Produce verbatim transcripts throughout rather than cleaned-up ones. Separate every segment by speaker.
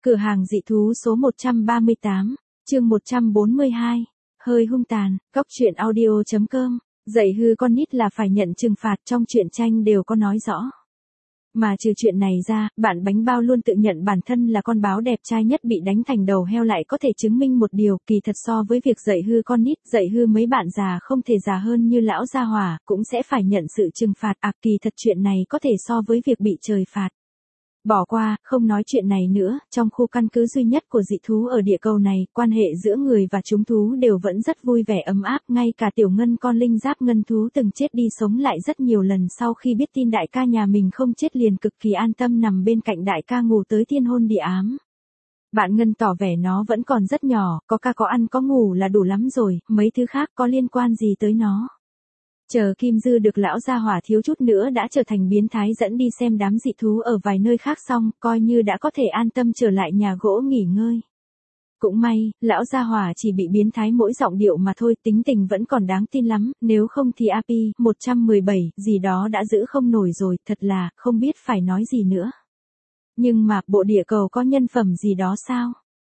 Speaker 1: Cửa hàng dị thú số một trăm ba mươi tám, chương một trăm bốn mươi hai, hơi hung tàn, góc truyện audio chấm com, dạy hư con nít là phải nhận trừng phạt trong truyện tranh đều có nói rõ. Mà trừ chuyện này ra, bạn bánh bao luôn tự nhận bản thân là con báo đẹp trai nhất bị đánh thành đầu heo lại có thể chứng minh một điều, kỳ thật so với việc dạy hư con nít, dạy hư mấy bạn già không thể già hơn như lão gia hỏa, cũng sẽ phải nhận sự trừng phạt, à kỳ thật chuyện này có thể so với việc bị trời phạt. Bỏ qua, không nói chuyện này nữa, trong khu căn cứ duy nhất của dị thú ở địa cầu này, quan hệ giữa người và chúng thú đều vẫn rất vui vẻ ấm áp, ngay cả tiểu ngân con linh giáp ngân thú từng chết đi sống lại rất nhiều lần sau khi biết tin đại ca nhà mình không chết liền cực kỳ an tâm nằm bên cạnh đại ca ngủ tới thiên hôn địa ám. Bạn Ngân tỏ vẻ nó vẫn còn rất nhỏ, có ca có ăn có ngủ là đủ lắm rồi, mấy thứ khác có liên quan gì tới nó. Chờ Kim Dư được lão gia hỏa thiếu chút nữa đã trở thành biến thái dẫn đi xem đám dị thú ở vài nơi khác xong, coi như đã có thể an tâm trở lại nhà gỗ nghỉ ngơi. Cũng may, lão gia hỏa chỉ bị biến thái mỗi giọng điệu mà thôi, tính tình vẫn còn đáng tin lắm, nếu không thì a pê một trăm mười bảy gì đó đã giữ không nổi rồi, thật là, không biết phải nói gì nữa. Nhưng mà, bộ địa cầu có nhân phẩm gì đó sao?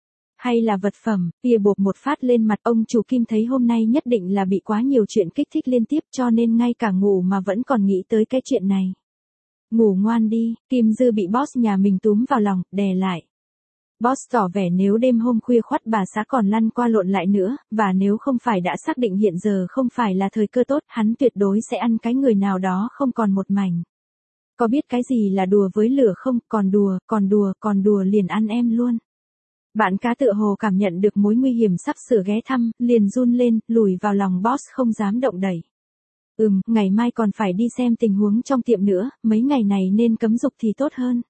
Speaker 1: Hay là vật phẩm, bìa bộp một phát lên mặt ông chủ Kim thấy hôm nay nhất định là bị quá nhiều chuyện kích thích liên tiếp cho nên ngay cả ngủ mà vẫn còn nghĩ tới cái chuyện này. Ngủ ngoan đi, Kim Dư bị boss nhà mình túm vào lòng, đè lại. Boss tỏ vẻ nếu đêm hôm khuya khoắt bà xã còn lăn qua lộn lại nữa, và nếu không phải đã xác định hiện giờ không phải là thời cơ tốt, hắn tuyệt đối sẽ ăn cái người nào đó không còn một mảnh. Có biết cái gì là đùa với lửa không, còn đùa, còn đùa, còn đùa liền ăn em luôn. Bạn cá tựa hồ cảm nhận được mối nguy hiểm sắp sửa ghé thăm, liền run lên, lùi vào lòng boss không dám động đẩy. Ừm, ngày mai còn phải đi xem tình huống trong tiệm nữa, mấy ngày này nên cấm dục thì tốt hơn.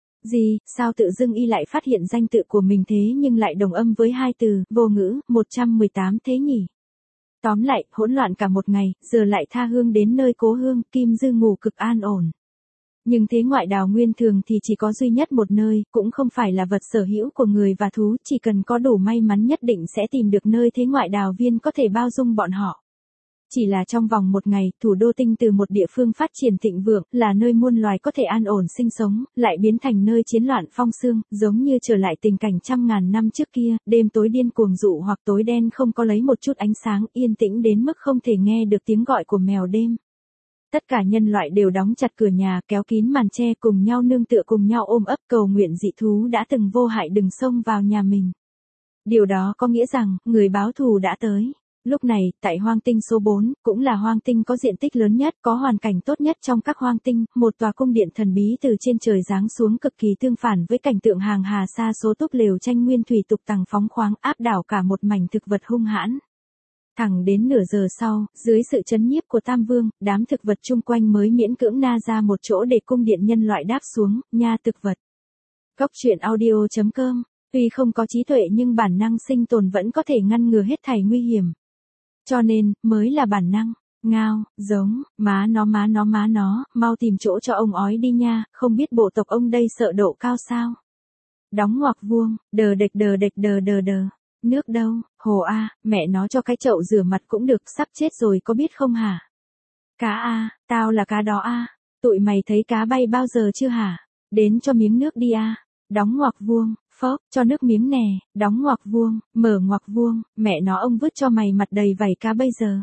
Speaker 1: Gì, sao tự dưng y lại phát hiện danh tự của mình thế nhưng lại đồng âm với hai từ, vô ngữ, một trăm mười tám thế nhỉ? Tóm lại, hỗn loạn cả một ngày, giờ lại tha hương đến nơi cố hương, Kim Dư ngủ cực an ổn. Nhưng thế ngoại đào nguyên thường thì chỉ có duy nhất một nơi, cũng không phải là vật sở hữu của người và thú, chỉ cần có đủ may mắn nhất định sẽ tìm được nơi thế ngoại đào viên có thể bao dung bọn họ. Chỉ là trong vòng một ngày, thủ đô tinh từ một địa phương phát triển thịnh vượng, là nơi muôn loài có thể an ổn sinh sống, lại biến thành nơi chiến loạn phong sương, giống như trở lại tình cảnh trăm ngàn năm trước kia, đêm tối điên cuồng dụ hoặc tối đen không có lấy một chút ánh sáng, yên tĩnh đến mức không thể nghe được tiếng gọi của mèo đêm. Tất cả nhân loại đều đóng chặt cửa nhà, kéo kín màn che cùng nhau nương tựa cùng nhau ôm ấp cầu nguyện dị thú đã từng vô hại đừng xông vào nhà mình. Điều đó có nghĩa rằng, người báo thù đã tới. Lúc này, tại hoang tinh số bốn, cũng là hoang tinh có diện tích lớn nhất, có hoàn cảnh tốt nhất trong các hoang tinh, một tòa cung điện thần bí từ trên trời giáng xuống cực kỳ tương phản với cảnh tượng hàng hà sa số túp lều tranh nguyên thủy tục tằng phóng khoáng áp đảo cả một mảnh thực vật hung hãn. Thẳng đến nửa giờ sau, dưới sự trấn nhiếp của Tam Vương, đám thực vật chung quanh mới miễn cưỡng na ra một chỗ để cung điện nhân loại đáp xuống, nha thực vật. Góc truyện audio chấm com, tuy không có trí tuệ nhưng bản năng sinh tồn vẫn có thể ngăn ngừa hết thảy nguy hiểm. Cho nên, mới là bản năng, ngao, giống, má nó má nó má nó, mau tìm chỗ cho ông ói đi nha, không biết bộ tộc ông đây sợ độ cao sao. Đóng ngoặc vuông, đờ đệch đờ đệch đờ đờ đờ. Nước đâu, hồ a, mẹ nó cho cái chậu rửa mặt cũng được, sắp chết rồi có biết không hả? Cá a, tao là cá đó a, tụi mày thấy cá bay bao giờ chưa hả? Đến cho miếng nước đi a. Đóng ngoặc vuông, phốc, cho nước miếng nè, đóng ngoặc vuông, mở ngoặc vuông, mẹ nó ông vứt cho mày mặt đầy vảy cá bây giờ.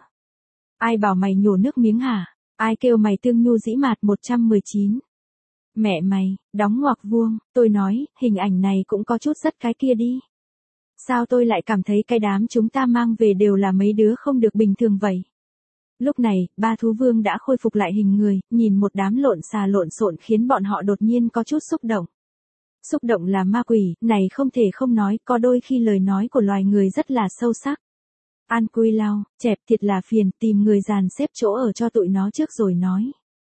Speaker 1: Ai bảo mày nhổ nước miếng hả? Ai kêu mày tương nhu dĩ mạt một trăm mười chín? Mẹ mày, đóng ngoặc vuông, tôi nói, hình ảnh này cũng có chút rất cái kia đi. Sao tôi lại cảm thấy cái đám chúng ta mang về đều là mấy đứa không được bình thường vậy? Lúc này, ba thú vương đã khôi phục lại hình người, nhìn một đám lộn xà lộn xộn khiến bọn họ đột nhiên có chút xúc động. Xúc động là ma quỷ, này không thể không nói, có đôi khi lời nói của loài người rất là sâu sắc. An Quy Lao, chẹp thiệt là phiền, tìm người dàn xếp chỗ ở cho tụi nó trước rồi nói.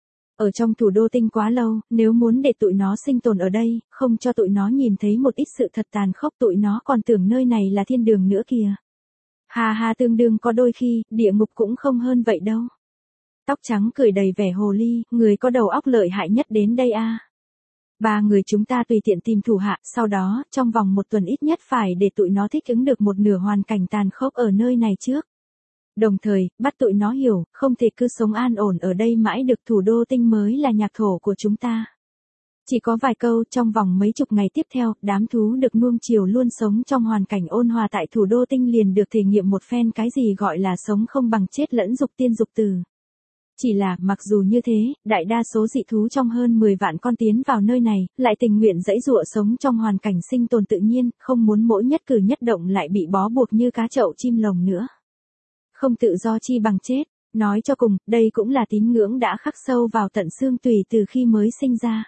Speaker 1: Ở trong thủ đô tinh quá lâu, nếu muốn để tụi nó sinh tồn ở đây, không cho tụi nó nhìn thấy một ít sự thật tàn khốc tụi nó còn tưởng nơi này là thiên đường nữa kìa. Hà hà tương đương có đôi khi, địa ngục cũng không hơn vậy đâu. Tóc trắng cười đầy vẻ hồ ly, người có đầu óc lợi hại nhất đến đây a. À. Ba người chúng ta tùy tiện tìm thủ hạ, sau đó, trong vòng một tuần ít nhất phải để tụi nó thích ứng được một nửa hoàn cảnh tàn khốc ở nơi này trước. Đồng thời, bắt tụi nó hiểu, không thể cứ sống an ổn ở đây mãi được thủ đô tinh mới là nhạc thổ của chúng ta. Chỉ có vài câu, trong vòng mấy chục ngày tiếp theo, đám thú được nuông chiều luôn sống trong hoàn cảnh ôn hòa tại thủ đô tinh liền được thể nghiệm một phen cái gì gọi là sống không bằng chết lẫn dục tiên dục tử. Chỉ là, mặc dù như thế, đại đa số dị thú trong hơn mười vạn con tiến vào nơi này, lại tình nguyện dãy dụa sống trong hoàn cảnh sinh tồn tự nhiên, không muốn mỗi nhất cử nhất động lại bị bó buộc như cá trậu chim lồng nữa. Không tự do chi bằng chết. Nói cho cùng, đây cũng là tín ngưỡng đã khắc sâu vào tận xương tủy từ khi mới sinh ra.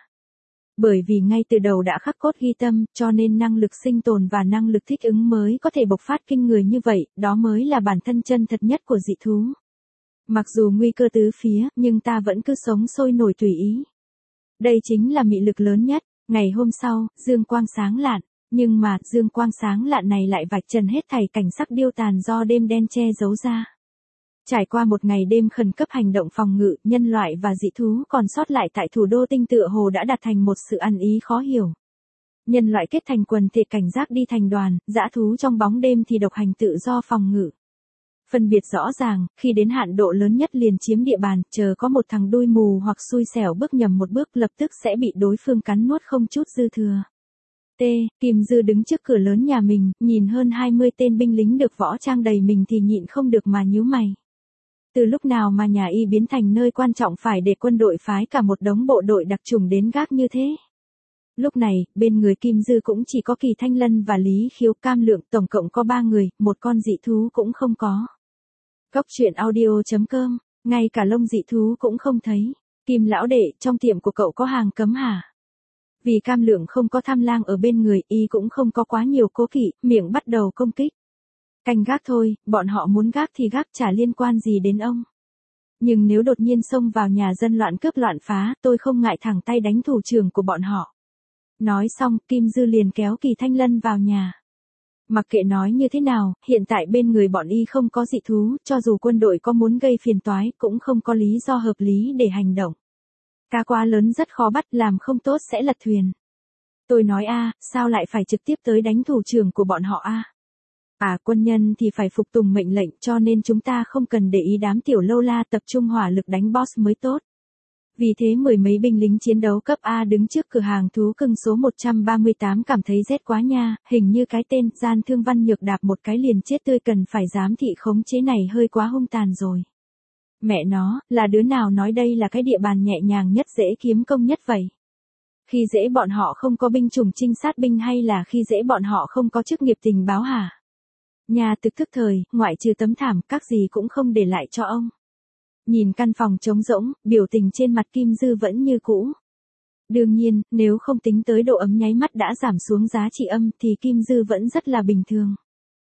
Speaker 1: Bởi vì ngay từ đầu đã khắc cốt ghi tâm, cho nên năng lực sinh tồn và năng lực thích ứng mới có thể bộc phát kinh người như vậy, đó mới là bản thân chân thật nhất của dị thú. Mặc dù nguy cơ tứ phía, nhưng ta vẫn cứ sống sôi nổi tùy ý. Đây chính là mị lực lớn nhất. Ngày hôm sau, dương quang sáng lạn. Nhưng mà, dương quang sáng lạn này lại vạch trần hết thảy cảnh sắc điêu tàn do đêm đen che giấu ra. Trải qua một ngày đêm khẩn cấp hành động phòng ngự, nhân loại và dị thú còn sót lại tại thủ đô tinh tựa hồ đã đạt thành một sự ăn ý khó hiểu. Nhân loại kết thành quần thể cảnh giác đi thành đoàn, dã thú trong bóng đêm thì độc hành tự do phòng ngự. Phân biệt rõ ràng, khi đến hạn độ lớn nhất liền chiếm địa bàn, chờ có một thằng đuôi mù hoặc xui xẻo bước nhầm một bước lập tức sẽ bị đối phương cắn nuốt không chút dư thừa. T. Kim Dư đứng trước cửa lớn nhà mình, nhìn hơn hai mươi tên binh lính được võ trang đầy mình thì nhịn không được mà nhíu mày. Từ lúc nào mà nhà y biến thành nơi quan trọng phải để quân đội phái cả một đống bộ đội đặc chủng đến gác như thế? Lúc này, bên người Kim Dư cũng chỉ có Kỳ Thanh Lân và Lý Khiếu Cam Lượng, tổng cộng có ba người, một con dị thú cũng không có. Cốc truyện audio chấm com, ngay cả lông dị thú cũng không thấy. Kim lão đệ, trong tiệm của cậu có hàng cấm hả? Vì Cam Lượng không có tham lang ở bên người, y cũng không có quá nhiều cố kỵ, miệng bắt đầu công kích. Canh gác thôi, bọn họ muốn gác thì gác, chả liên quan gì đến ông. Nhưng nếu đột nhiên xông vào nhà dân loạn cướp loạn phá, tôi không ngại thẳng tay đánh thủ trưởng của bọn họ. Nói xong, Kim Dư liền kéo Kỳ Thanh Lân vào nhà. Mặc kệ nói như thế nào, hiện tại bên người bọn y không có dị thú, cho dù quân đội có muốn gây phiền toái, cũng không có lý do hợp lý để hành động. Cá quá lớn rất khó bắt, làm không tốt sẽ lật thuyền. Tôi nói a, sao lại phải trực tiếp tới đánh thủ trưởng của bọn họ a? À, quân nhân thì phải phục tùng mệnh lệnh, cho nên chúng ta không cần để ý đám tiểu lâu la, tập trung hỏa lực đánh boss mới tốt. Vì thế mười mấy binh lính chiến đấu cấp A đứng trước cửa hàng thú cưng số một trăm ba mươi tám cảm thấy rét quá nha, hình như cái tên Gian Thương Văn Nhược đạp một cái liền chết tươi, cần phải giám thị khống chế này hơi quá hung tàn rồi. Mẹ nó, là đứa nào nói đây là cái địa bàn nhẹ nhàng nhất, dễ kiếm công nhất vậy? Khi dễ bọn họ không có binh chủng trinh sát binh hay là khi dễ bọn họ không có chức nghiệp tình báo hả? Nhà thực thức thời, ngoại trừ tấm thảm, các gì cũng không để lại cho ông. Nhìn căn phòng trống rỗng, biểu tình trên mặt Kim Dư vẫn như cũ. Đương nhiên, nếu không tính tới độ ấm nháy mắt đã giảm xuống giá trị âm thì Kim Dư vẫn rất là bình thường.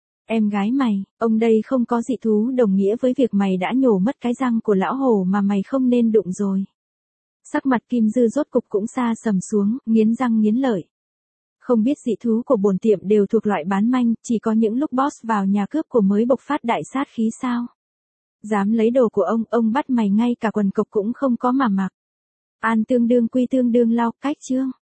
Speaker 1: Em gái mày, ông đây không có dị thú đồng nghĩa với việc mày đã nhổ mất cái răng của lão hổ mà mày không nên đụng rồi. Sắc mặt Kim Dư rốt cục cũng xa sầm xuống, nghiến răng nghiến lợi. Không biết dị thú của bổn tiệm đều thuộc loại bán manh, chỉ có những lúc boss vào nhà cướp của mới bộc phát đại sát khí sao? Dám lấy đồ của ông, ông bắt mày ngay cả quần cộc cũng không có mà mặc. An tương đương quy tương đương lao, cách chương.